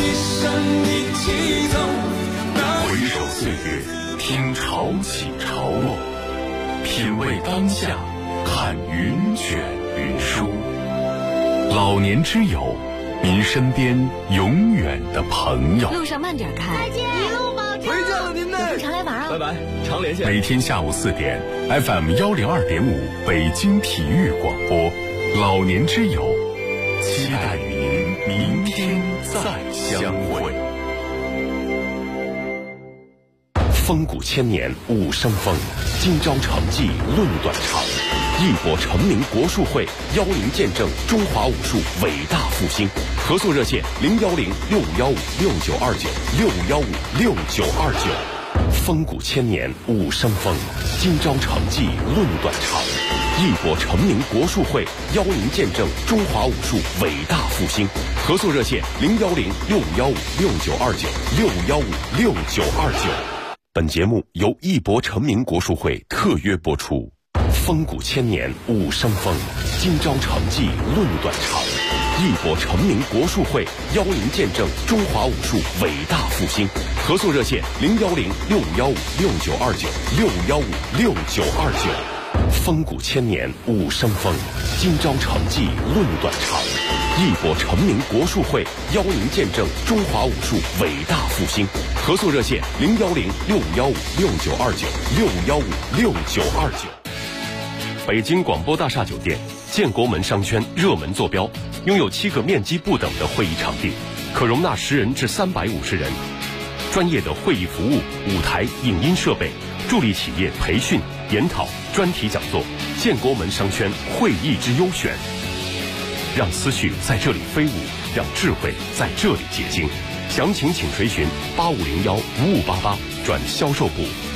回首岁月，听潮起潮落，品味当下，看云卷云舒。老年之友，您身边永远的朋友。 路上慢点开，再见，一路保重。 回见了您呢， 常来玩拜拜，常连线。每天下午4点 ，FM 102.5北京体育广播，老年之友，期待与您明天再相会。风骨千年武生风，今朝成绩论短长。一博成名国术会邀您见证中华武术伟大复兴。合作热线010-6559-6929，615-6929。风骨千年武生风，今朝成绩论短长。一博成名国术会邀您见证中华武术伟大复兴。合作热线010-6559-6929，615-6929。本节目由一博成名国术会特约播出。风骨千年武生风，今朝成绩论短长。一博成名国术会邀您见证中华武术伟大复兴。合作热线010-6559-6929，615-6929。风骨千年武生风，今朝成绩论短长。一博成名国术会邀您见证中华武术伟大复兴。合作热线010-6559-6929，615-6929。北京广播大厦酒店建国门商圈热门坐标，拥有7个面积不等的会议场地，可容纳10人至350人。专业的会议服务、舞台、影音设备，助力企业培训、研讨、专题讲座。建国门商圈会议之优选，让思绪在这里飞舞，让智慧在这里结晶。详情请垂询8501-5588，转销售部